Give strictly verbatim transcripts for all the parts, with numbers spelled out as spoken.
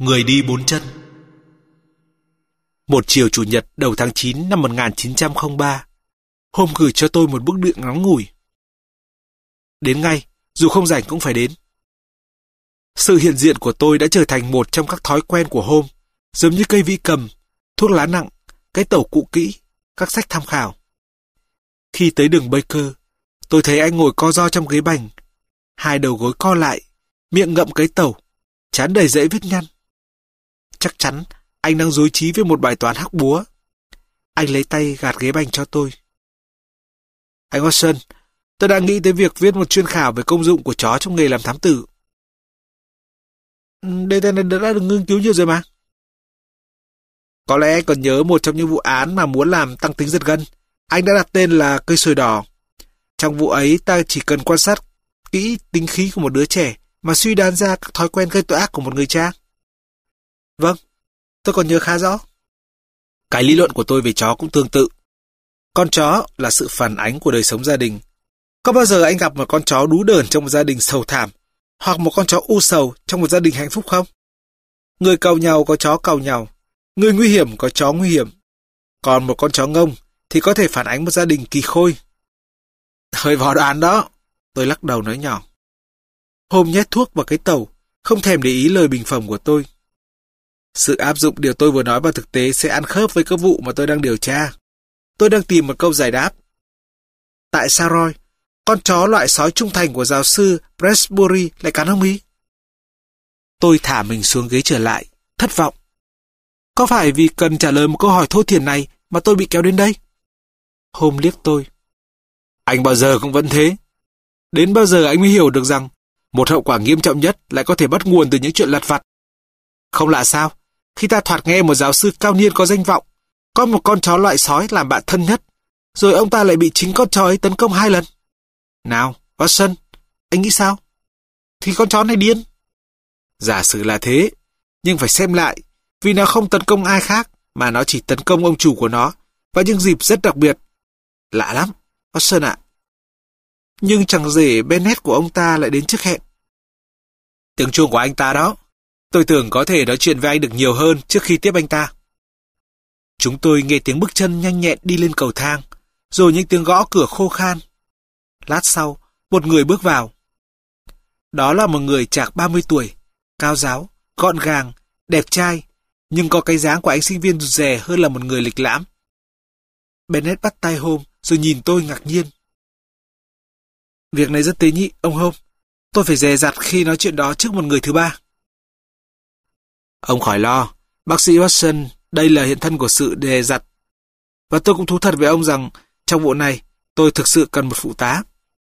Người đi bốn chân. Một chiều chủ nhật đầu tháng chín năm một nghìn chín trăm lẻ ba, Hôm gửi cho tôi một bức điện ngắn ngủi. Đến ngay, dù không rảnh cũng phải đến. Sự hiện diện của tôi đã trở thành một trong các thói quen của Hôm, giống như cây vĩ cầm, thuốc lá nặng, cái tẩu cũ kỹ, các sách tham khảo. Khi tới đường Baker, tôi thấy anh ngồi co ro trong ghế bành, hai đầu gối co lại, miệng ngậm cái tẩu, trán đầy rễ vết nhăn. Chắc chắn anh đang rối trí với một bài toán hắc búa. Anh lấy tay gạt ghế bành cho tôi. Anh Watson, tôi đang nghĩ tới việc viết một chuyên khảo về công dụng của chó trong nghề làm thám tử. Đề tài này đã được nghiên cứu nhiều rồi mà. Có lẽ anh còn nhớ một trong những vụ án mà muốn làm tăng tính giật gân. Anh đã đặt tên là cây sồi đỏ. Trong vụ ấy ta chỉ cần quan sát kỹ tính khí của một đứa trẻ mà suy đoán ra các thói quen gây tội ác của một người cha. Vâng, tôi còn nhớ khá rõ. Cái lý luận của tôi về chó cũng tương tự. Con chó là sự phản ánh của đời sống gia đình. Có bao giờ anh gặp một con chó đú đởn trong một gia đình sầu thảm, hoặc một con chó u sầu trong một gia đình hạnh phúc không? Người càu nhàu có chó càu nhàu, người nguy hiểm có chó nguy hiểm. Còn một con chó ngông thì có thể phản ánh một gia đình kỳ khôi. Hơi vò đoán đó, tôi lắc đầu nói nhỏ. Hôm nhét thuốc vào cái tẩu, không thèm để ý lời bình phẩm của tôi. Sự áp dụng điều tôi vừa nói vào thực tế sẽ ăn khớp với các vụ mà tôi đang điều tra. Tôi đang tìm một câu giải đáp. Tại sao Roy, con chó loại sói trung thành của giáo sư Presbury lại cắn ông ý? Tôi thả mình xuống ghế trở lại, thất vọng. Có phải vì cần trả lời một câu hỏi thô thiển này mà tôi bị kéo đến đây? Hôm liếc tôi. Anh bao giờ cũng vẫn thế. Đến bao giờ anh mới hiểu được rằng một hậu quả nghiêm trọng nhất lại có thể bắt nguồn từ những chuyện lặt vặt. Không lạ sao, khi ta thoạt nghe một giáo sư cao niên có danh vọng, có một con chó loại sói làm bạn thân nhất, rồi ông ta lại bị chính con chó ấy tấn công hai lần. Nào, Watson, anh nghĩ sao? Thì con chó này điên. Giả sử là thế, nhưng phải xem lại, vì nó không tấn công ai khác, mà nó chỉ tấn công ông chủ của nó, vào những dịp rất đặc biệt. Lạ lắm, Watson ạ. Nhưng chẳng rể Bennett của ông ta lại đến trước hẹn. Tiếng chuông của anh ta đó. Tôi tưởng có thể nói chuyện với anh được nhiều hơn trước khi tiếp anh ta. Chúng tôi nghe tiếng bước chân nhanh nhẹn đi lên cầu thang, rồi những tiếng gõ cửa khô khan. Lát sau, một người bước vào. Đó là một người chạc ba mươi tuổi, cao ráo, gọn gàng, đẹp trai, nhưng có cái dáng của anh sinh viên rụt rè hơn là một người lịch lãm. Bennett bắt tay Hôm, rồi nhìn tôi ngạc nhiên. Việc này rất tế nhị, ông Hôm. Tôi phải dè dặt khi nói chuyện đó trước một người thứ ba. Ông khỏi lo, bác sĩ Watson, đây là hiện thân của sự dè dặt. Và tôi cũng thú thật với ông rằng, trong vụ này, tôi thực sự cần một phụ tá.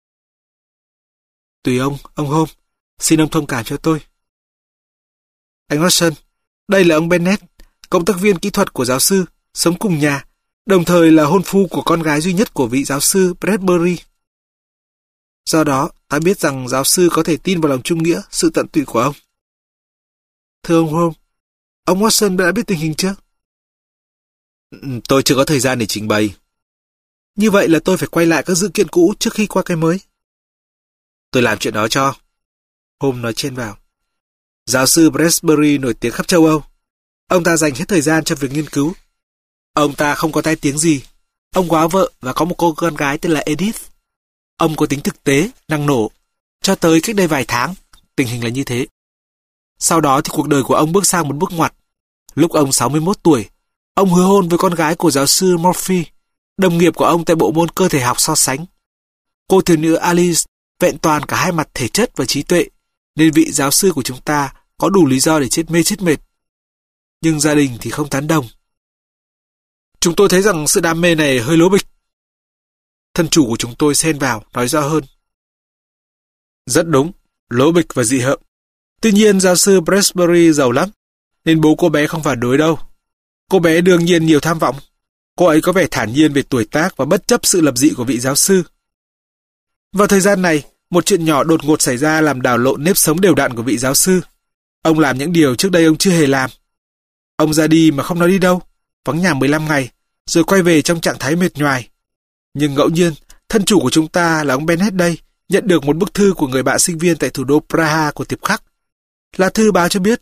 Tùy ông, ông Hôm, xin ông thông cảm cho tôi. Anh Watson, đây là ông Bennett, cộng tác viên kỹ thuật của giáo sư, sống cùng nhà, đồng thời là hôn phu của con gái duy nhất của vị giáo sư Bradbury. Do đó, ta biết rằng giáo sư có thể tin vào lòng trung nghĩa, sự tận tụy của ông. Thưa ông Holmes, ông Watson đã biết tình hình chưa? Tôi chưa có thời gian để trình bày. Như vậy là tôi phải quay lại các dữ kiện cũ trước khi qua cái mới. Tôi làm chuyện đó cho. Holmes nói chen vào. Giáo sư Bradbury nổi tiếng khắp châu Âu. Ông ta dành hết thời gian cho việc nghiên cứu. Ông ta không có tai tiếng gì. Ông quá vợ và có một cô con gái tên là Edith. Ông có tính thực tế, năng nổ. Cho tới cách đây vài tháng, tình hình là như thế. Sau đó thì cuộc đời của ông bước sang một bước ngoặt. Lúc ông sáu mươi mốt tuổi, ông hứa hôn với con gái của giáo sư Murphy, đồng nghiệp của ông tại bộ môn cơ thể học so sánh. Cô thiếu nữ Alice vẹn toàn cả hai mặt thể chất và trí tuệ, nên vị giáo sư của chúng ta có đủ lý do để chết mê chết mệt. Nhưng gia đình thì không tán đồng. Chúng tôi thấy rằng sự đam mê này hơi lố bịch. Thân chủ của chúng tôi xen vào, nói rõ hơn. Rất đúng, lố bịch và dị hợm. Tuy nhiên giáo sư Bradbury giàu lắm, nên bố cô bé không phản đối đâu. Cô bé đương nhiên nhiều tham vọng. Cô ấy có vẻ thản nhiên về tuổi tác và bất chấp sự lập dị của vị giáo sư. Vào thời gian này, một chuyện nhỏ đột ngột xảy ra làm đảo lộn nếp sống đều đặn của vị giáo sư. Ông làm những điều trước đây ông chưa hề làm. Ông ra đi mà không nói đi đâu, vắng nhà mười lăm ngày, rồi quay về trong trạng thái mệt nhoài. Nhưng ngẫu nhiên, thân chủ của chúng ta là ông Bennett đây nhận được một bức thư của người bạn sinh viên tại thủ đô Praha của Tiệp Khắc. Là thư báo cho biết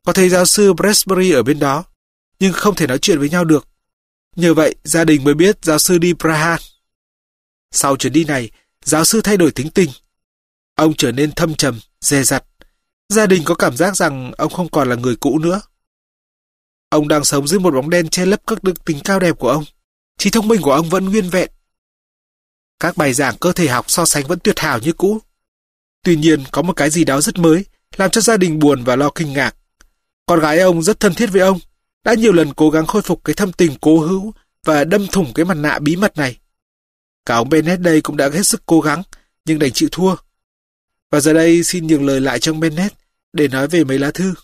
Có thấy giáo sư Bradbury ở bên đó, nhưng không thể nói chuyện với nhau được. Nhờ vậy, gia đình mới biết giáo sư đi Praha. Sau chuyến đi này, giáo sư thay đổi tính tình. Ông trở nên thâm trầm, dè dặt. Gia đình có cảm giác rằng ông không còn là người cũ nữa. Ông đang sống dưới một bóng đen che lấp các đức tính cao đẹp của ông. Trí thông minh của ông vẫn nguyên vẹn. Các bài giảng cơ thể học so sánh vẫn tuyệt hảo như cũ. Tuy nhiên, có một cái gì đó rất mới, làm cho gia đình buồn và lo kinh ngạc. Con gái ông rất thân thiết với ông, đã nhiều lần cố gắng khôi phục cái thâm tình cố hữu và đâm thủng cái mặt nạ bí mật này. Cả ông Bennett đây cũng đã hết sức cố gắng, nhưng đành chịu thua. Và giờ đây xin nhường lời lại cho ông Bennett để nói về mấy lá thư.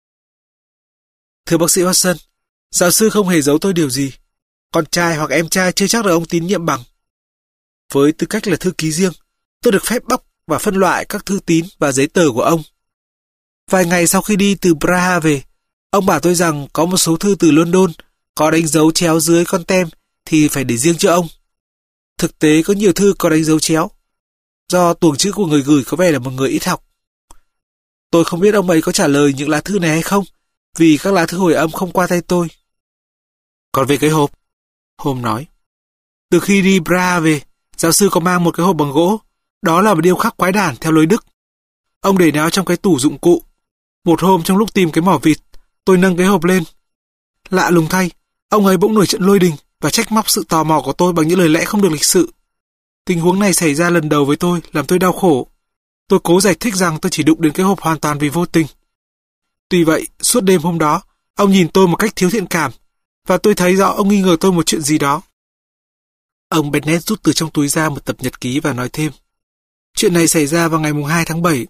Thưa bác sĩ Watson, giáo sư không hề giấu tôi điều gì. Con trai hoặc em trai chưa chắc là ông tín nhiệm bằng. Với tư cách là thư ký riêng, tôi được phép bóc và phân loại các thư tín và giấy tờ của ông. Vài ngày sau khi đi từ Praha về, ông bảo tôi rằng có một số thư từ London có đánh dấu chéo dưới con tem thì phải để riêng cho ông. Thực tế có nhiều thư có đánh dấu chéo, do tuồng chữ của người gửi có vẻ là một người ít học. Tôi không biết ông ấy có trả lời những lá thư này hay không, vì các lá thư hồi âm không qua tay tôi. Còn về cái hộp, Holmes nói, từ khi đi Praha về, giáo sư có mang một cái hộp bằng gỗ, đó là một điêu khắc quái đản theo lối Đức. Ông để nó trong cái tủ dụng cụ. Một hôm trong lúc tìm cái mỏ vịt, tôi nâng cái hộp lên. Lạ lùng thay, ông ấy bỗng nổi trận lôi đình và trách móc sự tò mò của tôi bằng những lời lẽ không được lịch sự. Tình huống này xảy ra lần đầu với tôi, làm tôi đau khổ. Tôi cố giải thích rằng tôi chỉ đụng đến cái hộp hoàn toàn vì vô tình. Tuy vậy, suốt đêm hôm đó, ông nhìn tôi một cách thiếu thiện cảm, và tôi thấy rõ ông nghi ngờ tôi một chuyện gì đó. Ông Bennett rút từ trong túi ra một tập nhật ký và nói thêm. Chuyện này xảy ra vào ngày hai tháng bảy.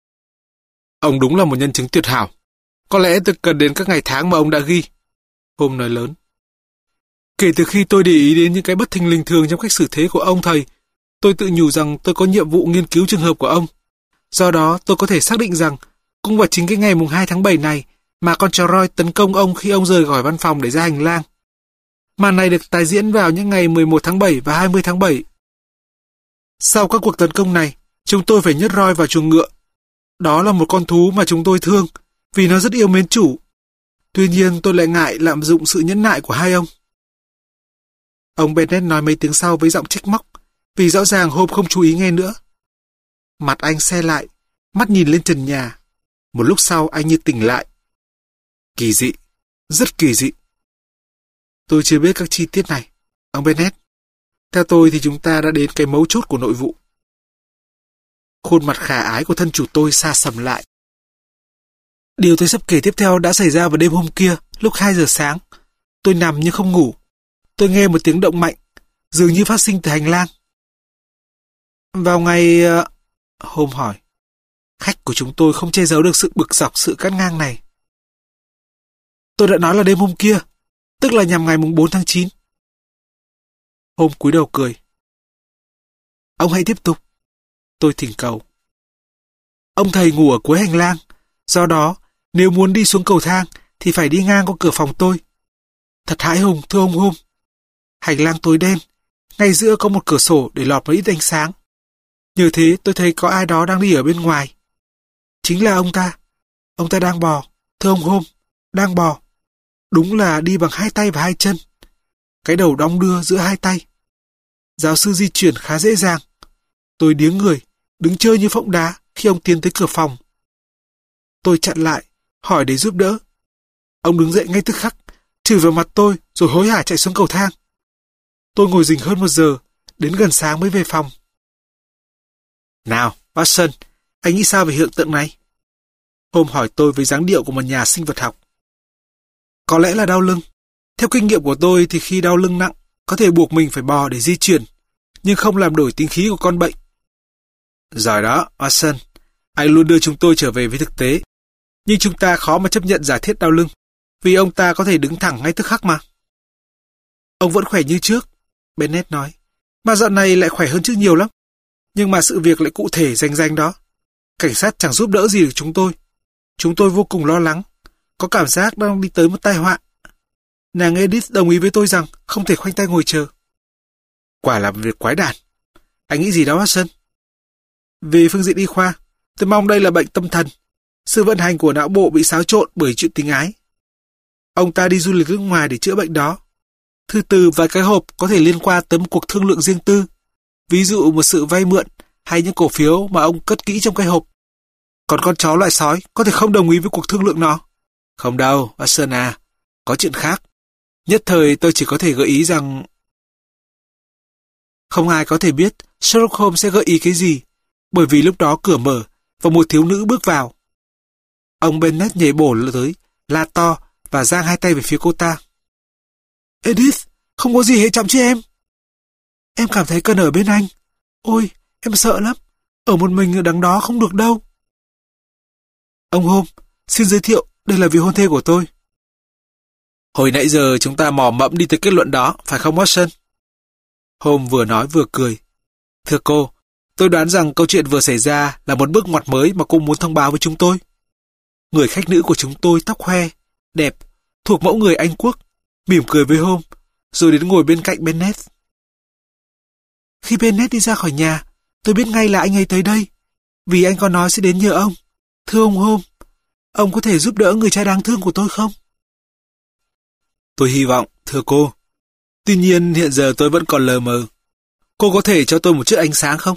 Ông đúng là một nhân chứng tuyệt hảo. Có lẽ tôi cần đến các ngày tháng mà ông đã ghi. Holmes nói lớn. Kể từ khi tôi để ý đến những cái bất thình lình thường trong cách xử thế của ông thầy, tôi tự nhủ rằng tôi có nhiệm vụ nghiên cứu trường hợp của ông. Do đó, tôi có thể xác định rằng cũng vào chính cái ngày hai tháng bảy này mà con chó Roy tấn công ông khi ông rời khỏi văn phòng để ra hành lang. Màn này được tái diễn vào những ngày mười một tháng bảy và hai mươi tháng bảy. Sau các cuộc tấn công này, chúng tôi phải nhốt Roy vào chuồng ngựa. Đó là một con thú mà chúng tôi thương, vì nó rất yêu mến chủ. Tuy nhiên tôi lại ngại lạm dụng sự nhẫn nại của hai ông. Ông Bennett nói mấy tiếng sau với giọng trách móc, vì rõ ràng Holmes không chú ý nghe nữa. Mặt anh se lại, mắt nhìn lên trần nhà. Một lúc sau anh như tỉnh lại. Kỳ dị, rất kỳ dị. Tôi chưa biết các chi tiết này, ông Bennett. Theo tôi thì chúng ta đã đến cái mấu chốt của nội vụ. Khuôn mặt khả ái của thân chủ tôi sa sầm lại. Điều tôi sắp kể tiếp theo đã xảy ra vào đêm hôm kia, lúc hai giờ sáng. Tôi nằm nhưng không ngủ. Tôi nghe một tiếng động mạnh, dường như phát sinh từ hành lang. Vào ngày... Uh... Holmes hỏi. Khách của chúng tôi không che giấu được sự bực dọc, sự cắt ngang này. Tôi đã nói là đêm hôm kia, tức là nhằm ngày bốn tháng chín. Holmes cúi đầu cười. Ông hãy tiếp tục. Tôi thỉnh cầu. Ông thầy ngủ ở cuối hành lang, do đó nếu muốn đi xuống cầu thang thì phải đi ngang qua cửa phòng tôi. Thật hãi hùng, thưa ông Holmes. Hành lang tối đen, ngay giữa có một cửa sổ để lọt một ít ánh sáng. Nhờ thế tôi thấy có ai đó đang đi ở bên ngoài. Chính là ông ta. Ông ta đang bò, thưa ông Holmes, đang bò. Đúng là đi bằng hai tay và hai chân. Cái đầu đong đưa giữa hai tay. Giáo sư di chuyển khá dễ dàng. Tôi điếng người, đứng chơi như phỗng đá khi ông tiến tới cửa phòng. Tôi chặn lại, hỏi để giúp đỡ. Ông đứng dậy ngay tức khắc, chửi vào mặt tôi rồi hối hả chạy xuống cầu thang. Tôi ngồi rình hơn một giờ, đến gần sáng mới về phòng. Nào, Watson, anh nghĩ sao về hiện tượng này? Holmes hỏi tôi với dáng điệu của một nhà sinh vật học. Có lẽ là đau lưng. Theo kinh nghiệm của tôi thì khi đau lưng nặng, có thể buộc mình phải bò để di chuyển, nhưng không làm đổi tính khí của con bệnh. Giỏi đó, Watson. Anh luôn đưa chúng tôi trở về với thực tế. Nhưng chúng ta khó mà chấp nhận giả thiết đau lưng, vì ông ta có thể đứng thẳng ngay tức khắc mà. Ông vẫn khỏe như trước, Bennett nói. Mà dạo này lại khỏe hơn trước nhiều lắm. Nhưng mà sự việc lại cụ thể rành rành đó. Cảnh sát chẳng giúp đỡ gì được chúng tôi. Chúng tôi vô cùng lo lắng. Có cảm giác đang đi tới một tai họa. Nàng Edith đồng ý với tôi rằng không thể khoanh tay ngồi chờ. Quả là một việc quái đản. Anh nghĩ gì đó, Watson? Về phương diện y khoa, tôi mong đây là bệnh tâm thần. Sự vận hành của não bộ bị xáo trộn bởi chuyện tình ái. Ông ta đi du lịch nước ngoài để chữa bệnh đó. Thư từ và cái hộp có thể liên quan tới một cuộc thương lượng riêng tư, ví dụ một sự vay mượn hay những cổ phiếu mà ông cất kỹ trong cái hộp. Còn con chó loại sói có thể không đồng ý với cuộc thương lượng đó. Không đâu, Watson à, có chuyện khác. Nhất thời tôi chỉ có thể gợi ý rằng... Không ai có thể biết Sherlock Holmes sẽ gợi ý cái gì, bởi vì lúc đó cửa mở và một thiếu nữ bước vào. Ông Bennet nhảy bổ tới, la to và giang hai tay về phía cô ta. Edith, không có gì hãy chậm chứ em. Em cảm thấy cần ở bên anh. Ôi, em sợ lắm. Ở một mình ở đằng đó không được đâu. Ông Holmes, xin giới thiệu, đây là vị hôn thê của tôi. Hồi nãy giờ chúng ta mò mẫm đi tới kết luận đó, phải không Watson? Holmes vừa nói vừa cười. Thưa cô, tôi đoán rằng câu chuyện vừa xảy ra là một bước ngoặt mới mà cô muốn thông báo với chúng tôi. Người khách nữ của chúng tôi tóc hoe, đẹp, thuộc mẫu người Anh Quốc, mỉm cười với Holmes, rồi đến ngồi bên cạnh Bennet. Khi Bennet đi ra khỏi nhà, tôi biết ngay là anh ấy tới đây, vì anh có nói sẽ đến nhờ ông. Thưa ông Holmes, ông có thể giúp đỡ người cha đáng thương của tôi không? Tôi hy vọng, thưa cô. Tuy nhiên hiện giờ tôi vẫn còn lờ mờ. Cô có thể cho tôi một chút ánh sáng không?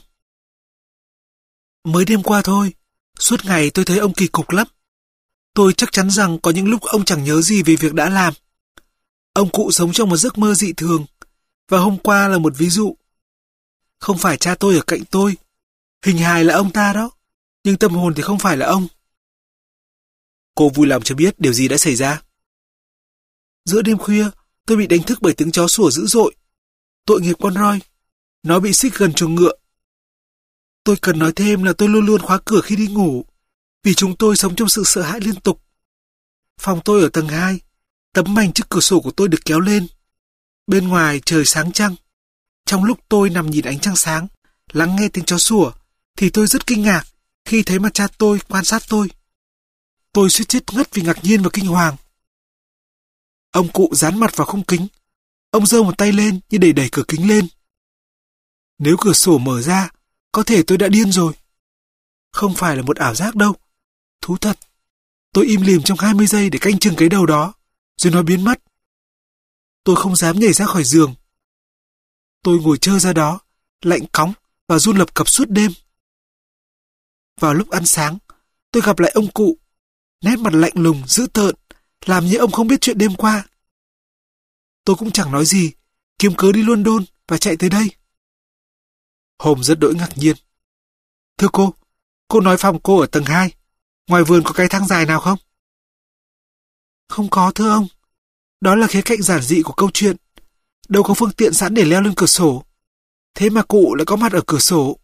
Mới đêm qua thôi, suốt ngày tôi thấy ông kỳ cục lắm. Tôi chắc chắn rằng có những lúc ông chẳng nhớ gì về việc đã làm. Ông cụ sống trong một giấc mơ dị thường, và hôm qua là một ví dụ. Không phải cha tôi ở cạnh tôi, hình hài là ông ta đó, nhưng tâm hồn thì không phải là ông. Cô vui lòng cho biết điều gì đã xảy ra. Giữa đêm khuya, tôi bị đánh thức bởi tiếng chó sủa dữ dội. Tội nghiệp con Roy, nó bị xích gần chuồng ngựa. Tôi cần nói thêm là tôi luôn luôn khóa cửa khi đi ngủ, vì chúng tôi sống trong sự sợ hãi liên tục. Phòng tôi ở tầng hai, tấm mành trước cửa sổ của tôi được kéo lên. Bên ngoài trời sáng trăng. Trong lúc tôi nằm nhìn ánh trăng sáng, lắng nghe tiếng chó sủa, thì tôi rất kinh ngạc khi thấy mặt cha tôi quan sát tôi. Tôi suýt chết ngất vì ngạc nhiên và kinh hoàng. Ông cụ dán mặt vào khung kính. Ông giơ một tay lên như để đẩy cửa kính lên. Nếu cửa sổ mở ra, có thể tôi đã điên rồi. Không phải là một ảo giác đâu. Thú thật. Tôi im lìm trong hai mươi giây để canh chừng cái đầu đó, rồi nó biến mất. Tôi không dám nhảy ra khỏi giường. Tôi ngồi trơ ra đó, lạnh cóng và run lập cập suốt đêm. Vào lúc ăn sáng, tôi gặp lại ông cụ. Nét mặt lạnh lùng, dữ tợn, làm như ông không biết chuyện đêm qua. Tôi cũng chẳng nói gì, kiếm cớ đi London và chạy tới đây. Holmes rất đỗi ngạc nhiên. Thưa cô, cô nói phòng cô ở tầng hai. Ngoài vườn có cái thang dài nào không? Không có thưa ông. Đó là khía cạnh giản dị của câu chuyện. Đâu có phương tiện sẵn để leo lên cửa sổ. Thế mà cụ lại có mặt ở cửa sổ.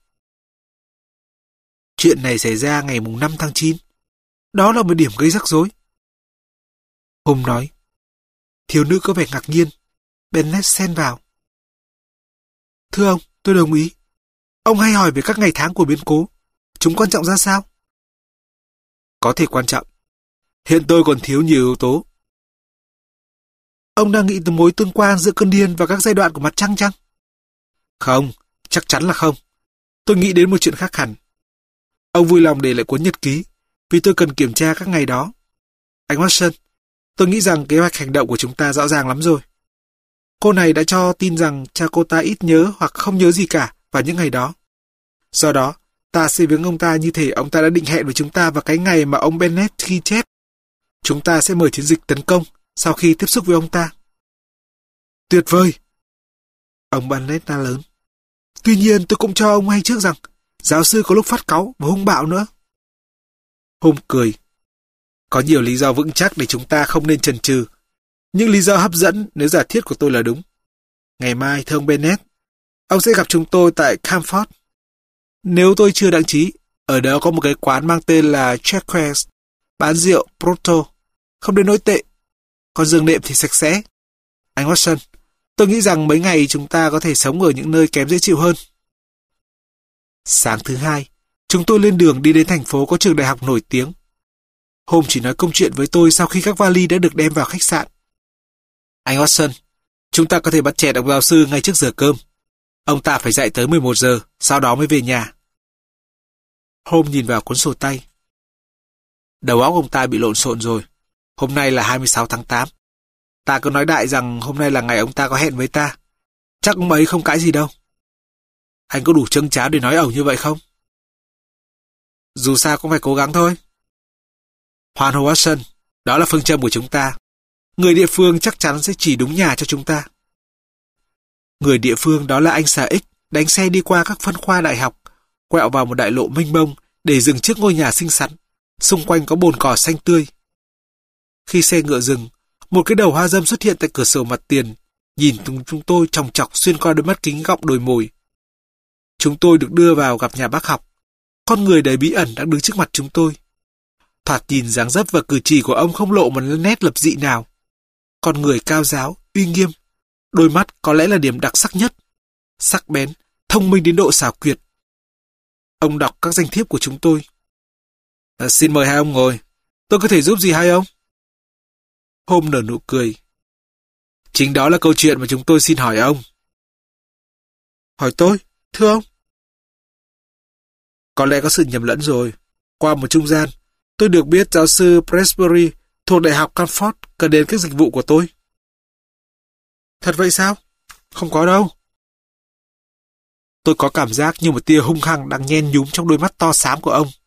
Chuyện này xảy ra ngày mùng năm tháng chín. Đó là một điểm gây rắc rối. Holmes nói. Thiếu nữ có vẻ ngạc nhiên. Bennet xen vào. Thưa ông, tôi đồng ý. Ông hay hỏi về các ngày tháng của biến cố. Chúng quan trọng ra sao? Có thể quan trọng. Hiện tôi còn thiếu nhiều yếu tố. Ông đang nghĩ tới mối tương quan giữa cơn điên và các giai đoạn của mặt trăng chăng? Không, chắc chắn là không. Tôi nghĩ đến một chuyện khác hẳn. Ông vui lòng để lại cuốn nhật ký, vì tôi cần kiểm tra các ngày đó. Anh Watson, tôi nghĩ rằng kế hoạch hành động của chúng ta rõ ràng lắm rồi. Cô này đã cho tin rằng cha cô ta ít nhớ hoặc không nhớ gì cả vào những ngày đó. Do đó, ta sẽ viếng ông ta như thể ông ta đã định hẹn với chúng ta vào cái ngày mà ông Bennet ghi chép. Chúng ta sẽ mở chiến dịch tấn công sau khi tiếp xúc với ông ta. Tuyệt vời! Ông Bennet la lớn. Tuy nhiên tôi cũng cho ông hay trước rằng giáo sư có lúc phát cáu và hung bạo nữa. Holmes cười. Có nhiều lý do vững chắc để chúng ta không nên chần chừ. Những lý do hấp dẫn nếu giả thiết của tôi là đúng. Ngày mai, thưa ông Bennet, ông sẽ gặp chúng tôi tại Camford. Nếu tôi chưa đăng trí, ở đó có một cái quán mang tên là Chequers, bán rượu Proto. Không đến nỗi tệ. Còn giường đệm thì sạch sẽ. Anh Watson, tôi nghĩ rằng mấy ngày chúng ta có thể sống ở những nơi kém dễ chịu hơn. Sáng thứ hai, chúng tôi lên đường đi đến thành phố có trường đại học nổi tiếng. Holmes chỉ nói công chuyện với tôi sau khi các vali đã được đem vào khách sạn. Anh Watson, chúng ta có thể bắt chẹt ông giáo sư ngay trước giờ cơm. Ông ta phải dậy tới mười một giờ, sau đó mới về nhà. Holmes nhìn vào cuốn sổ tay. Đầu óc ông ta bị lộn xộn rồi. Hôm nay là hai mươi sáu tháng tám. Ta cứ nói đại rằng hôm nay là ngày ông ta có hẹn với ta. Chắc ông ấy không cãi gì đâu. Anh có đủ châng cháo để nói ẩu như vậy không? Dù sao cũng phải cố gắng thôi. Hoan hô Watson, đó là phương châm của chúng ta. Người địa phương chắc chắn sẽ chỉ đúng nhà cho chúng ta. Người địa phương đó là anh xà X đánh xe đi qua các phân khoa đại học, quẹo vào một đại lộ mênh mông để dừng trước ngôi nhà xinh xắn. Xung quanh có bồn cỏ xanh tươi. Khi xe ngựa dừng, một cái đầu hoa dâm xuất hiện tại cửa sổ mặt tiền, nhìn chúng tôi chòng chọc xuyên qua đôi mắt kính gọng đồi mồi. Chúng tôi được đưa vào gặp nhà bác học. Con người đầy bí ẩn đang đứng trước mặt chúng tôi. Thoạt nhìn dáng dấp và cử chỉ của ông không lộ một nét lập dị nào. Con người cao ráo, uy nghiêm. Đôi mắt có lẽ là điểm đặc sắc nhất. Sắc bén, thông minh đến độ xảo quyệt. Ông đọc các danh thiếp của chúng tôi. À, xin mời hai ông ngồi. Tôi có thể giúp gì hai ông? Hôm nở nụ cười. Chính đó là câu chuyện mà chúng tôi xin hỏi ông. Hỏi tôi, thưa ông? Có lẽ có sự nhầm lẫn rồi. Qua một trung gian, tôi được biết giáo sư Presbury thuộc Đại học Canford cần đến các dịch vụ của tôi. Thật vậy sao? Không có đâu. Tôi có cảm giác như một tia hung hăng đang nhen nhúm trong đôi mắt to xám của ông.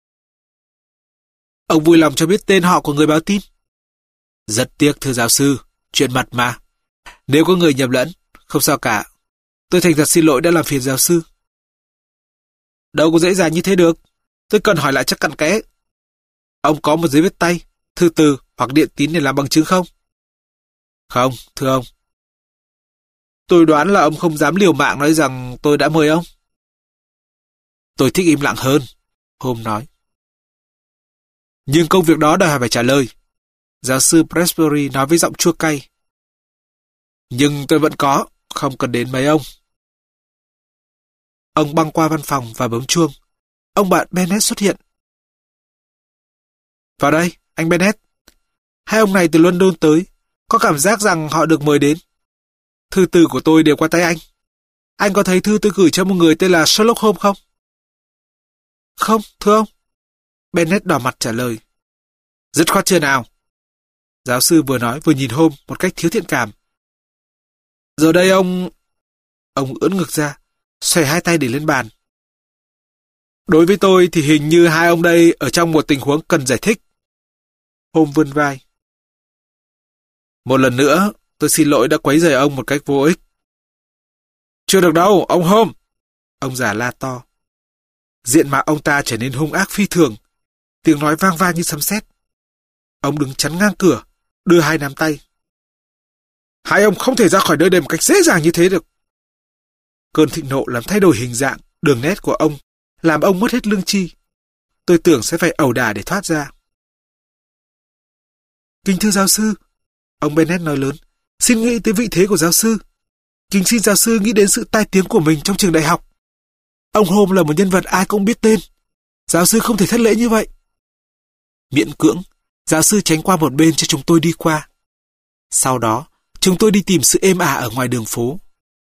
Ông vui lòng cho biết tên họ của người báo tin. Rất tiếc thưa giáo sư, chuyện mật mà. Nếu có người nhầm lẫn, không sao cả. Tôi thành thật xin lỗi đã làm phiền giáo sư. Đâu có dễ dàng như thế được. Tôi cần hỏi lại chắc cặn kẽ. Ông có một giấy viết tay, thư từ hoặc điện tín để làm bằng chứng không? Không, thưa ông. Tôi đoán là ông không dám liều mạng nói rằng tôi đã mời ông. Tôi thích im lặng hơn, Hôm nói. Nhưng công việc đó đòi hỏi phải trả lời. Giáo sư Presbury nói với giọng chua cay. Nhưng tôi vẫn có, không cần đến mấy ông. Ông băng qua văn phòng và bấm chuông. Ông bạn Bennett xuất hiện. Vào đây, anh Bennett. Hai ông này từ London tới, có cảm giác rằng họ được mời đến. Thư từ của tôi đều qua tay anh. Anh có thấy thư tôi gửi cho một người tên là Sherlock Holmes không? Không, thưa ông. Bennett đỏ mặt trả lời. Dứt khoát chưa nào? Giáo sư vừa nói vừa nhìn Holmes một cách thiếu thiện cảm. Giờ đây ông... Ông ưỡn ngực ra, xòe hai tay để lên bàn. Đối với tôi thì hình như hai ông đây ở trong một tình huống cần giải thích. Holmes vươn vai. Một lần nữa, tôi xin lỗi đã quấy rầy ông một cách vô ích. Chưa được đâu, ông Holmes. Ông già la to. Diện mạo ông ta trở nên hung ác phi thường. Tiếng nói vang vang như sấm sét. Ông đứng chắn ngang cửa, đưa hai nắm tay. Hai ông không thể ra khỏi nơi đây một cách dễ dàng như thế được. Cơn thịnh nộ làm thay đổi hình dạng, đường nét của ông, làm ông mất hết lương tri. Tôi tưởng sẽ phải ẩu đả để thoát ra. Kính thưa giáo sư, ông Bennett nói lớn, xin nghĩ tới vị thế của giáo sư. Kính xin giáo sư nghĩ đến sự tai tiếng của mình trong trường đại học. Ông Holmes là một nhân vật ai cũng biết tên. Giáo sư không thể thất lễ như vậy. Miễn cưỡng, giáo sư tránh qua một bên cho chúng tôi đi qua. Sau đó, chúng tôi đi tìm sự êm ả ở ngoài đường phố.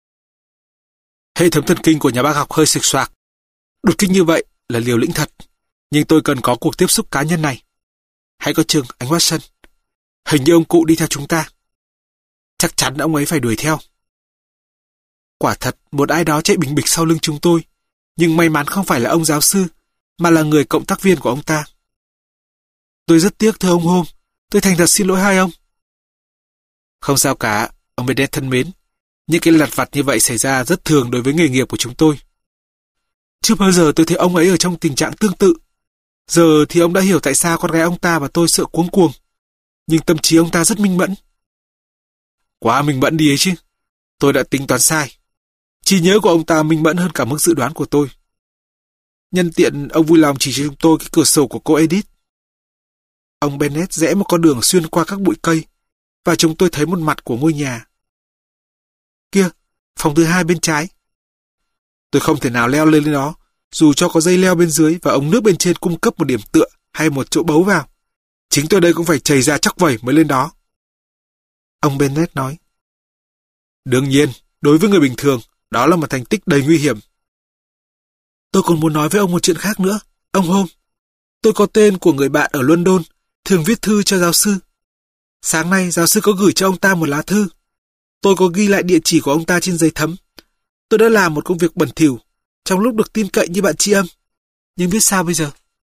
Hệ thống thần kinh của nhà bác học hơi xịch xoạc. Đột kích như vậy là liều lĩnh thật. Nhưng tôi cần có cuộc tiếp xúc cá nhân này. Hãy có chừng, anh Watson. Hình như ông cụ đi theo chúng ta. Chắc chắn ông ấy phải đuổi theo. Quả thật, một ai đó chạy bình bịch sau lưng chúng tôi. Nhưng may mắn không phải là ông giáo sư, mà là người cộng tác viên của ông ta. Tôi rất tiếc thưa ông Holmes. Tôi thành thật xin lỗi hai ông. Không sao cả, ông Bennett thân mến. Những cái lặt vặt như vậy xảy ra rất thường đối với nghề nghiệp của chúng tôi. Chưa bao giờ tôi thấy ông ấy ở trong tình trạng tương tự. Giờ thì ông đã hiểu tại sao con gái ông ta và tôi sợ cuống cuồng. Nhưng tâm trí ông ta rất minh mẫn. Quá minh mẫn đi ấy chứ. Tôi đã tính toán sai. Trí nhớ của ông ta minh mẫn hơn cả mức dự đoán của tôi. Nhân tiện ông vui lòng chỉ cho chúng tôi cái cửa sổ của cô Edith. Ông Bennett rẽ một con đường xuyên qua các bụi cây và chúng tôi thấy một mặt của ngôi nhà. Kia, phòng thứ hai bên trái. Tôi không thể nào leo lên đó, dù cho có dây leo bên dưới và ống nước bên trên cung cấp một điểm tựa hay một chỗ bấu vào. Chính tôi đây cũng phải chầy ra chắc vẩy mới lên đó. Ông Bennett nói. Đương nhiên, đối với người bình thường, đó là một thành tích đầy nguy hiểm. Tôi còn muốn nói với ông một chuyện khác nữa, ông Holmes. Tôi có tên của người bạn ở London, thường viết thư cho giáo sư. Sáng nay giáo sư có gửi cho ông ta một lá thư. Tôi có ghi lại địa chỉ của ông ta trên giấy thấm. Tôi đã làm một công việc bẩn thỉu trong lúc được tin cậy như bạn tri âm. Nhưng biết sao bây giờ?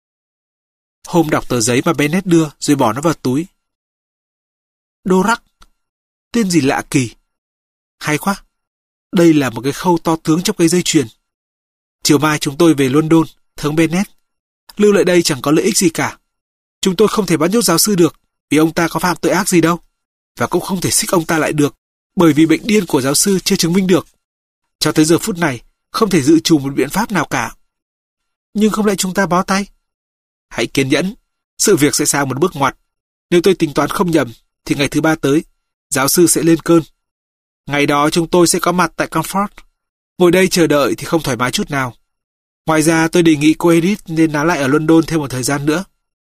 Hôm đọc tờ giấy mà Bennett đưa rồi bỏ nó vào túi. Dorak. Tên gì lạ kỳ. Hay quá. Đây là một cái khâu to tướng trong cái dây chuyền. Chiều mai chúng tôi về London, thưa ông Bennett. Lưu lại đây chẳng có lợi ích gì cả. Chúng tôi không thể bắt nhốt giáo sư được vì ông ta có phạm tội ác gì đâu. Và cũng không thể xích ông ta lại được bởi vì bệnh điên của giáo sư chưa chứng minh được. Cho tới giờ phút này, không thể dự trù một biện pháp nào cả. Nhưng không lẽ chúng ta bó tay? Hãy kiên nhẫn, sự việc sẽ sang một bước ngoặt. Nếu tôi tính toán không nhầm, thì ngày thứ ba tới, giáo sư sẽ lên cơn. Ngày đó chúng tôi sẽ có mặt tại Comfort. Ngồi đây chờ đợi thì không thoải mái chút nào. Ngoài ra tôi đề nghị cô Edith nên nán lại ở London thêm một thời gian nữa.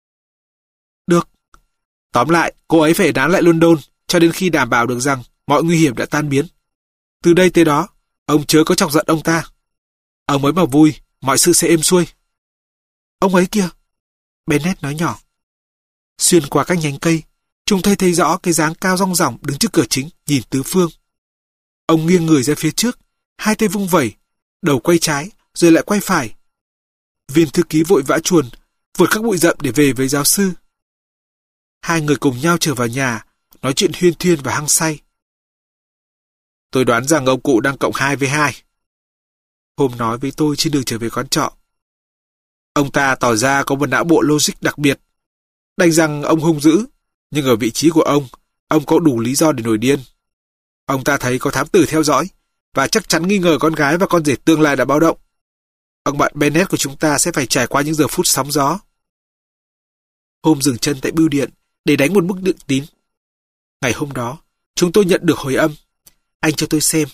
Được. Tóm lại, cô ấy phải nán lại London cho đến khi đảm bảo được rằng mọi nguy hiểm đã tan biến. Từ đây tới đó, ông chớ có chọc giận ông ta. Ông ấy mà vui, mọi sự sẽ êm xuôi. Ông ấy kìa, Bennett nói nhỏ. Xuyên qua các nhánh cây, chúng thấy thấy rõ cái dáng cao rong ròng đứng trước cửa chính, nhìn tứ phương. Ông nghiêng người ra phía trước, hai tay vung vẩy, đầu quay trái, rồi lại quay phải. Viên thư ký vội vã chuồn, vượt các bụi rậm để về với giáo sư. Hai người cùng nhau trở vào nhà, nói chuyện huyên thuyên và hăng say. Tôi đoán rằng ông cụ đang cộng hai với hai. Hôm nói với tôi trên đường trở về quán trọ. Ông ta tỏ ra có một não bộ logic đặc biệt. Đành rằng ông hung dữ, nhưng ở vị trí của ông, ông có đủ lý do để nổi điên. Ông ta thấy có thám tử theo dõi, và chắc chắn nghi ngờ con gái và con rể tương lai đã báo động. Ông bạn Bennett của chúng ta sẽ phải trải qua những giờ phút sóng gió. Hôm dừng chân tại bưu điện để đánh một bức điện tín. Ngày hôm đó, chúng tôi nhận được hồi âm. Anh cho tôi xem.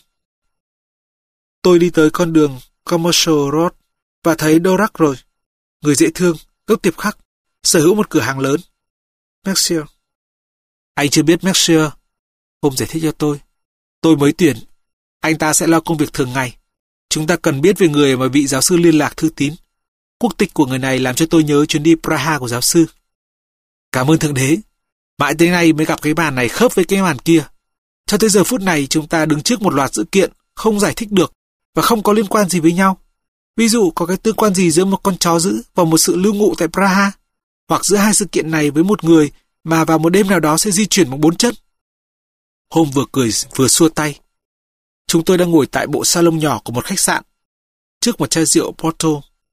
Tôi đi tới con đường Commercial Road và thấy Dorak rồi. Người dễ thương, gốc tiệp khắc, sở hữu một cửa hàng lớn. Mercier. Anh chưa biết Mercier. Hôm giải thích cho tôi. Tôi mới tuyển. Anh ta sẽ lo công việc thường ngày. Chúng ta cần biết về người mà vị giáo sư liên lạc thư tín. Quốc tịch của người này làm cho tôi nhớ chuyến đi Praha của giáo sư. Cảm ơn Thượng Đế. Mãi tới nay mới gặp cái bàn này khớp với cái bàn kia. Cho tới giờ phút này chúng ta đứng trước một loạt sự kiện không giải thích được và không có liên quan gì với nhau. Ví dụ có cái tương quan gì giữa một con chó dữ và một sự lưu ngụ tại Praha, hoặc giữa hai sự kiện này với một người mà vào một đêm nào đó sẽ di chuyển bằng bốn chân. Hôm vừa cười vừa xua tay. Chúng tôi đang ngồi tại bộ salon nhỏ của một khách sạn, trước một chai rượu Porto.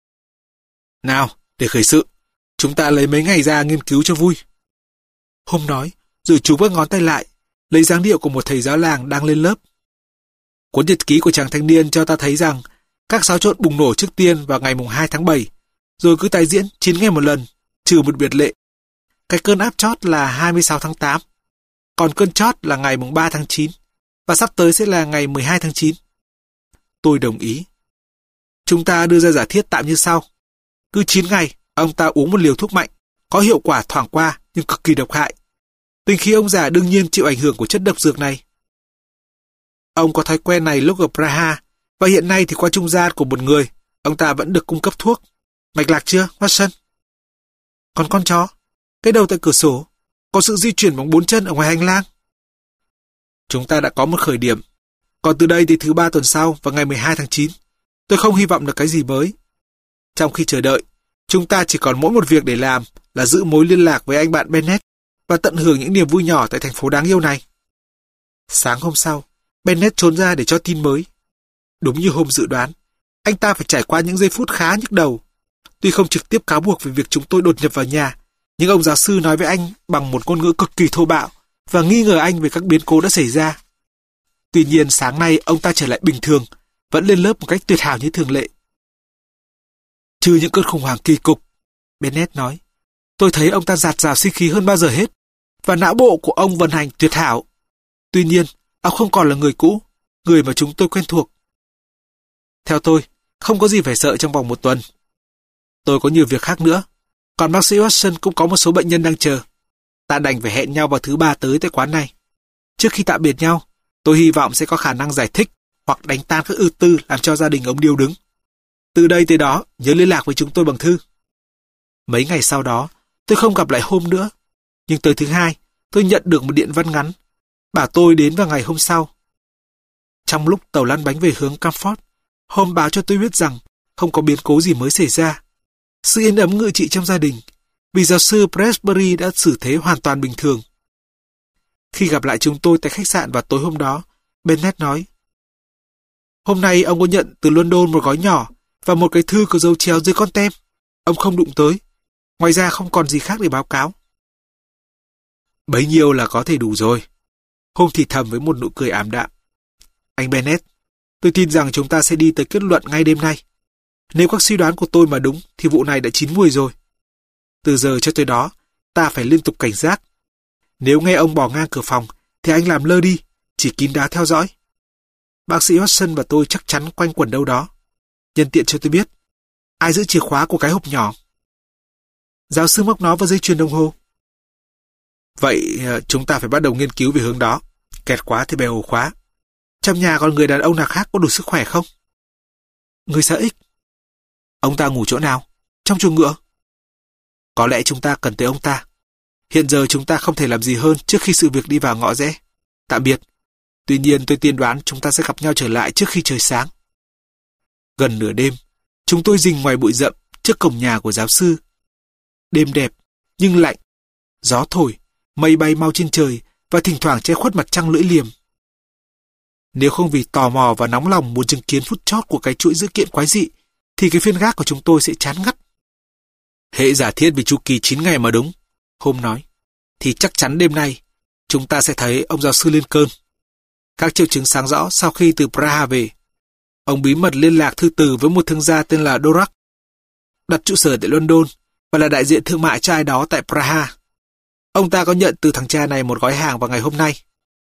Nào, để khởi sự, chúng ta lấy mấy ngày ra nghiên cứu cho vui. Hôm nói, rồi chú các ngón tay lại, lấy dáng điệu của một thầy giáo làng đang lên lớp. Cuốn nhật ký của chàng thanh niên cho ta thấy rằng các xáo trộn bùng nổ trước tiên vào ngày mùng hai tháng bảy, rồi cứ tái diễn chín ngày một lần, trừ một biệt lệ. Cái cơn áp chót là hai mươi sáu tháng tám, còn cơn chót là ngày mùng ba tháng chín, và sắp tới sẽ là ngày mười hai tháng chín. Tôi đồng ý. Chúng ta đưa ra giả thiết tạm như sau. Cứ chín ngày, ông ta uống một liều thuốc mạnh, có hiệu quả thoảng qua nhưng cực kỳ độc hại. Tính khí ông già đương nhiên chịu ảnh hưởng của chất độc dược này. Ông có thói quen này lúc ở Praha, và hiện nay thì qua trung gian của một người, ông ta vẫn được cung cấp thuốc. Mạch lạc chưa, Watson? Còn con chó, cái đầu tại cửa sổ, có sự di chuyển bằng bốn chân ở ngoài hành lang. Chúng ta đã có một khởi điểm. Còn từ đây thì thứ ba tuần sau vào ngày mười hai tháng chín, tôi không hy vọng được cái gì mới. Trong khi chờ đợi, chúng ta chỉ còn mỗi một việc để làm là giữ mối liên lạc với anh bạn Bennett và tận hưởng những niềm vui nhỏ tại thành phố đáng yêu này. Sáng hôm sau, Bennett trốn ra để cho tin mới. Đúng như hôm dự đoán, anh ta phải trải qua những giây phút khá nhức đầu. Tuy không trực tiếp cáo buộc về việc chúng tôi đột nhập vào nhà, nhưng ông giáo sư nói với anh bằng một ngôn ngữ cực kỳ thô bạo và nghi ngờ anh về các biến cố đã xảy ra. Tuy nhiên sáng nay ông ta trở lại bình thường, vẫn lên lớp một cách tuyệt hảo như thường lệ. Trừ những cơn khủng hoảng kỳ cục, Bennett nói, tôi thấy ông ta dạt dào sinh khí hơn bao giờ hết, và não bộ của ông vận hành tuyệt hảo. Tuy nhiên, ông không còn là người cũ, người mà chúng tôi quen thuộc. Theo tôi, không có gì phải sợ trong vòng một tuần. Tôi có nhiều việc khác nữa, còn bác sĩ Watson cũng có một số bệnh nhân đang chờ. Ta đành phải hẹn nhau vào thứ ba tới tại quán này. Trước khi tạm biệt nhau, tôi hy vọng sẽ có khả năng giải thích hoặc đánh tan các ưu tư làm cho gia đình ông điêu đứng. Từ đây tới đó, nhớ liên lạc với chúng tôi bằng thư. Mấy ngày sau đó, tôi không gặp lại Hôm nữa. Nhưng tới thứ hai, tôi nhận được một điện văn ngắn, bảo tôi đến vào ngày hôm sau. Trong lúc tàu lăn bánh về hướng Camford, Hôm báo cho tôi biết rằng không có biến cố gì mới xảy ra. Sự yên ấm ngự trị trong gia đình, vì giáo sư Presbury đã xử thế hoàn toàn bình thường. Khi gặp lại chúng tôi tại khách sạn vào tối hôm đó, Bennett nói: "Hôm nay ông có nhận từ London một gói nhỏ và một cái thư có dấu chéo dưới con tem. Ông không đụng tới. Ngoài ra không còn gì khác để báo cáo." Bấy nhiêu là có thể đủ rồi. Hôm thì thầm với một nụ cười ảm đạm: "Anh Bennett, tôi tin rằng chúng ta sẽ đi tới kết luận ngay đêm nay. Nếu các suy đoán của tôi mà đúng thì vụ này đã chín mùi rồi. Từ giờ cho tới đó, ta phải liên tục cảnh giác. Nếu nghe ông bỏ ngang cửa phòng thì anh làm lơ đi, chỉ kín đáo theo dõi. Bác sĩ Watson và tôi chắc chắn quanh quẩn đâu đó. Nhân tiện cho tôi biết, ai giữ chìa khóa của cái hộp nhỏ?" Giáo sư móc nó vào dây chuyền đồng hồ. "Vậy chúng ta phải bắt đầu nghiên cứu về hướng đó. Kẹt quá thì bè ổ khóa. Trong nhà còn người đàn ông nào khác có đủ sức khỏe không?" "Người xã X." "Ông ta ngủ chỗ nào? Trong chuồng ngựa?" "Có lẽ chúng ta cần tới ông ta. Hiện giờ chúng ta không thể làm gì hơn trước khi sự việc đi vào ngõ rẽ. Tạm biệt. Tuy nhiên tôi tiên đoán chúng ta sẽ gặp nhau trở lại trước khi trời sáng." Gần nửa đêm, chúng tôi rình ngoài bụi rậm trước cổng nhà của giáo sư. Đêm đẹp, nhưng lạnh. Gió thổi, mây bay mau trên trời và thỉnh thoảng che khuất mặt trăng lưỡi liềm. Nếu không vì tò mò và nóng lòng muốn chứng kiến phút chót của cái chuỗi dữ kiện quái dị, thì cái phiên gác của chúng tôi sẽ chán ngắt. "Hệ giả thiết vì chu kỳ chín ngày mà đúng," Hôm nói, "thì chắc chắn đêm nay chúng ta sẽ thấy ông giáo sư lên cơn. Các triệu chứng sáng rõ sau khi từ Praha về. Ông bí mật liên lạc thư từ với một thương gia tên là Dorak, đặt trụ sở tại London và là đại diện thương mại cho ai đó tại Praha. Ông ta có nhận từ thằng cha này một gói hàng vào ngày hôm nay.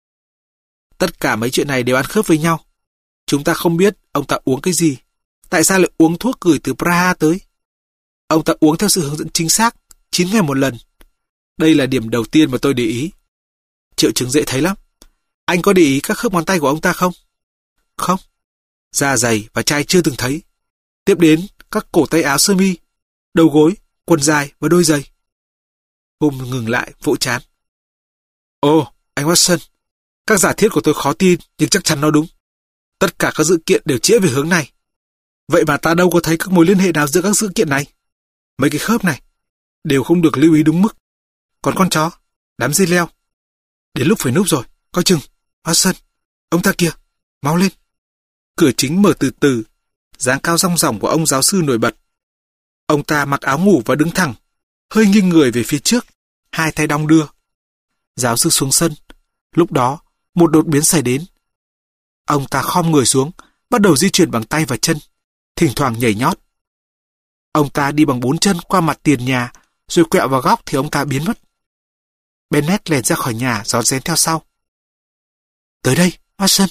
Tất cả mấy chuyện này đều ăn khớp với nhau. Chúng ta không biết ông ta uống cái gì, tại sao lại uống thuốc gửi từ Praha tới. Ông ta uống theo sự hướng dẫn chính xác, chín ngày một lần. Đây là điểm đầu tiên mà tôi để ý. Triệu chứng dễ thấy lắm. Anh có để ý các khớp ngón tay của ông ta không?" "Không. Da dày và chai chưa từng thấy. Tiếp đến các cổ tay áo sơ mi, đầu gối, quần dài và đôi giày." Hôm ngừng lại, vỗ trán. "Ồ, anh Watson, các giả thiết của tôi khó tin, nhưng chắc chắn nó đúng. Tất cả các dữ kiện đều chĩa về hướng này. Vậy mà ta đâu có thấy các mối liên hệ nào giữa các dữ kiện này. Mấy cái khớp này đều không được lưu ý đúng mức. Còn con chó, đám dây leo. Đến lúc phải núp rồi, coi chừng. Watson, ông ta kia, mau lên." Cửa chính mở từ từ, dáng cao rong ròng của ông giáo sư nổi bật. Ông ta mặc áo ngủ và đứng thẳng, hơi nghiêng người về phía trước, hai tay đong đưa. Giáo sư xuống sân. Lúc đó, một đột biến xảy đến. Ông ta khom người xuống, bắt đầu di chuyển bằng tay và chân, thỉnh thoảng nhảy nhót. Ông ta đi bằng bốn chân qua mặt tiền nhà, rồi quẹo vào góc thì ông ta biến mất. Bennett lèn ra khỏi nhà, rón rén theo sau. "Tới đây, Watson."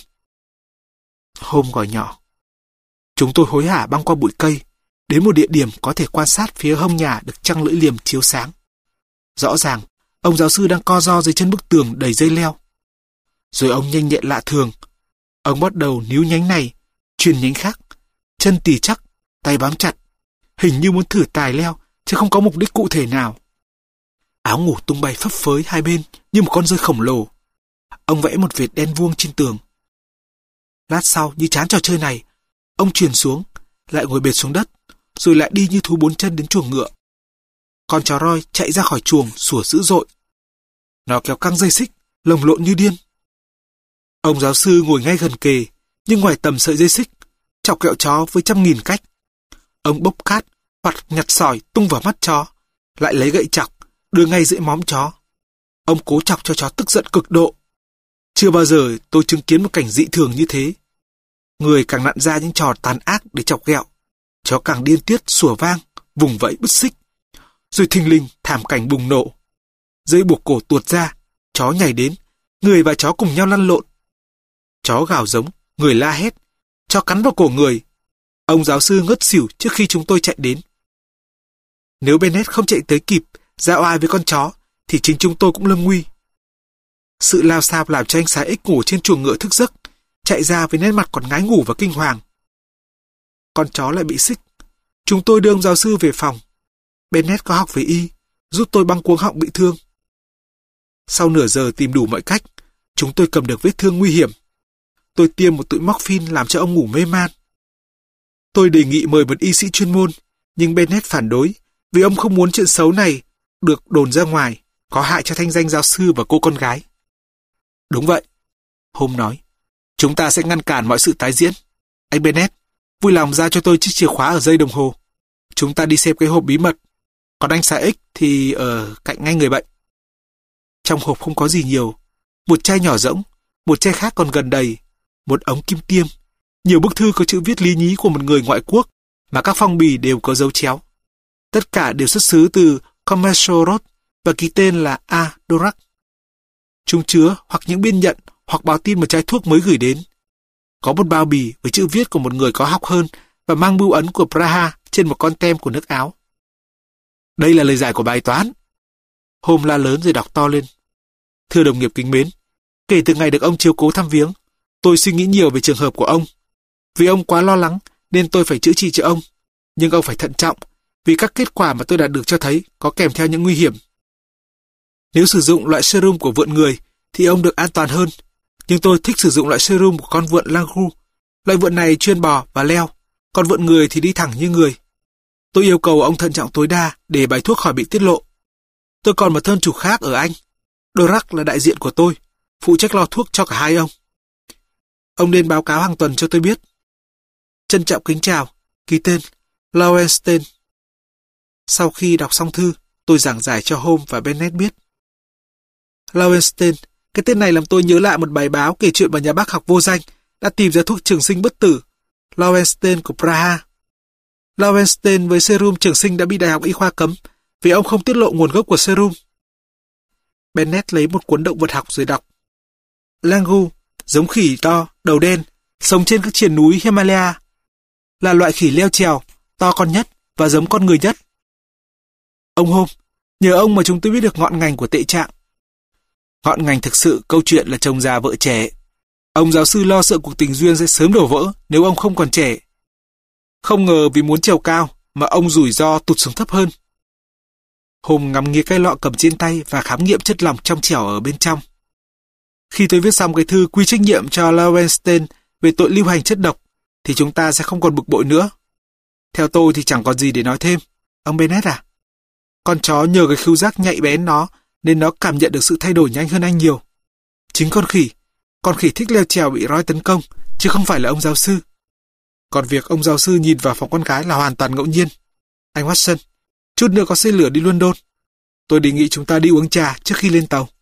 Hôm gọi nhỏ. Chúng tôi hối hả băng qua bụi cây, đến một địa điểm có thể quan sát phía hông nhà được trăng lưỡi liềm chiếu sáng. Rõ ràng, ông giáo sư đang co ro dưới chân bức tường đầy dây leo. Rồi ông nhanh nhẹn lạ thường. Ông bắt đầu níu nhánh này, truyền nhánh khác, chân tì chắc, tay bám chặt, hình như muốn thử tài leo, chứ không có mục đích cụ thể nào. Áo ngủ tung bay phấp phới hai bên như một con rơi khổng lồ. Ông vẽ một vệt đen vuông trên tường. Lát sau, như chán trò chơi này, ông truyền xuống, lại ngồi bệt xuống đất, rồi lại đi như thú bốn chân đến chuồng ngựa. Con chó roi chạy ra khỏi chuồng sủa dữ dội. Nó kéo căng dây xích, lồng lộn như điên. Ông giáo sư ngồi ngay gần kề, nhưng ngoài tầm sợi dây xích, chọc kẹo chó với trăm nghìn cách. Ông bốc cát hoặc nhặt sỏi tung vào mắt chó, lại lấy gậy chọc, đưa ngay giữa móm chó. Ông cố chọc cho chó tức giận cực độ. Chưa bao giờ tôi chứng kiến một cảnh dị thường như thế. Người càng nặn ra những trò tàn ác để chọc ghẹo, chó càng điên tiết sủa vang, vùng vẫy bứt xích. Rồi thình lình thảm cảnh bùng nổ. Dây buộc cổ tuột ra, chó nhảy đến, người và chó cùng nhau lăn lộn. Chó gào giống, người la hét, chó cắn vào cổ người. Ông giáo sư ngất xỉu trước khi chúng tôi chạy đến. Nếu Bennett không chạy tới kịp, ra oai với con chó, thì chính chúng tôi cũng lâm nguy. Sự lao xao làm cho anh Xà Ích ngủ trên chuồng ngựa thức giấc, chạy ra với nét mặt còn ngái ngủ và kinh hoàng. Con chó lại bị xích. Chúng tôi đưa ông giáo sư về phòng. Bennett có học về y, giúp tôi băng cuống họng bị thương. Sau nửa giờ tìm đủ mọi cách, chúng tôi cầm được vết thương nguy hiểm. Tôi tiêm một tụi morphine làm cho ông ngủ mê man. Tôi đề nghị mời một y sĩ chuyên môn, nhưng Bennett phản đối vì ông không muốn chuyện xấu này được đồn ra ngoài, có hại cho thanh danh giáo sư và cô con gái. Đúng vậy, Holmes nói. Chúng ta sẽ ngăn cản mọi sự tái diễn. Anh Bennett, vui lòng giao cho tôi chiếc chìa khóa ở dây đồng hồ. Chúng ta đi xem cái hộp bí mật. Còn anh xã X thì ở cạnh ngay người bệnh. Trong hộp không có gì nhiều. Một chai nhỏ rỗng, một chai khác còn gần đầy, một ống kim tiêm, nhiều bức thư có chữ viết lý nhí của một người ngoại quốc mà các phong bì đều có dấu chéo. Tất cả đều xuất xứ từ Commercial Road và ký tên là A. Dorak. Chúng chứa hoặc những biên nhận hoặc báo tin một chai thuốc mới gửi đến. Có một bao bì với chữ viết của một người có học hơn và mang bưu ấn của Praha trên một con tem của nước Áo. Đây là lời giải của bài toán. Holmes la lớn rồi đọc to lên. Thưa đồng nghiệp kính mến, kể từ ngày được ông chiếu cố thăm viếng, tôi suy nghĩ nhiều về trường hợp của ông. Vì ông quá lo lắng nên tôi phải chữa trị cho ông. Nhưng ông phải thận trọng vì các kết quả mà tôi đạt được cho thấy có kèm theo những nguy hiểm. Nếu sử dụng loại serum của vượn người thì ông được an toàn hơn. Nhưng tôi thích sử dụng loại serum của con vượn Langu. Loại vượn này chuyên bò và leo, còn vượn người thì đi thẳng như người. Tôi yêu cầu ông thận trọng tối đa để bài thuốc khỏi bị tiết lộ. Tôi còn một thân chủ khác ở Anh. Dorak là đại diện của tôi, phụ trách lo thuốc cho cả hai ông. Ông nên báo cáo hàng tuần cho tôi biết. Trân trọng kính chào, ký tên Lowenstein. Sau khi đọc xong thư, tôi giảng giải cho Holmes và Bennett biết. Lowenstein, cái tên này làm tôi nhớ lại một bài báo kể chuyện một nhà bác học vô danh đã tìm ra thuốc trường sinh bất tử, Lowenstein của Praha. Lowenstein với serum trường sinh đã bị Đại học Y khoa cấm vì ông không tiết lộ nguồn gốc của serum. Bennett lấy một cuốn động vật học rồi đọc. Langu, giống khỉ to, đầu đen, sống trên các triền núi Himalaya. Là loại khỉ leo trèo, to con nhất và giống con người nhất. Ông Holmes, nhờ ông mà chúng tôi biết được ngọn ngành của tệ trạng. Ngọn ngành thực sự câu chuyện là chồng già vợ trẻ. Ông giáo sư lo sợ cuộc tình duyên sẽ sớm đổ vỡ nếu ông không còn trẻ. Không ngờ vì muốn trèo cao mà ông rủi ro tụt xuống thấp hơn. Holmes ngắm nghía cái lọ cầm trên tay và khám nghiệm chất lỏng trong trẻo ở bên trong. Khi tôi viết xong cái thư quy trách nhiệm cho Lowenstein về tội lưu hành chất độc, thì chúng ta sẽ không còn bực bội nữa. Theo tôi thì chẳng còn gì để nói thêm. Ông Bennett à? Con chó nhờ cái khứu giác nhạy bén nó nên nó cảm nhận được sự thay đổi nhanh hơn anh nhiều. Chính con khỉ, con khỉ thích leo trèo bị roi tấn công, chứ không phải là ông giáo sư. Còn việc ông giáo sư nhìn vào phòng con gái là hoàn toàn ngẫu nhiên. Anh Watson, chút nữa có xe lửa đi London. Tôi đề nghị chúng ta đi uống trà trước khi lên tàu.